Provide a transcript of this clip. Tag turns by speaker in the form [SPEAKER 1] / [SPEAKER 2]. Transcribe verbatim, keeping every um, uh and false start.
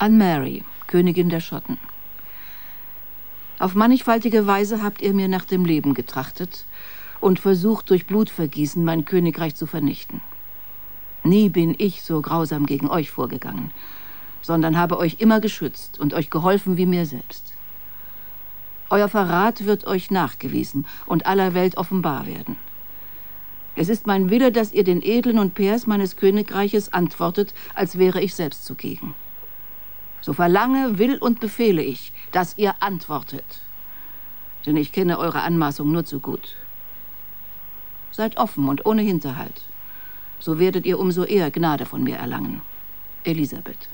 [SPEAKER 1] An Mary, Königin der Schotten. Auf mannigfaltige Weise habt ihr mir nach dem Leben getrachtet und versucht, durch Blutvergießen mein Königreich zu vernichten. Nie bin ich so grausam gegen euch vorgegangen, sondern habe euch immer geschützt und euch geholfen wie mir selbst. Euer Verrat wird euch nachgewiesen und aller Welt offenbar werden. Es ist mein Wille, dass ihr den Edlen und Pairs meines Königreiches antwortet, als wäre ich selbst zugegen. So verlange, will und befehle ich, dass ihr antwortet. Denn ich kenne eure Anmaßung nur zu gut. Seid offen und ohne Hinterhalt. So werdet ihr umso eher Gnade von mir erlangen. Elisabeth.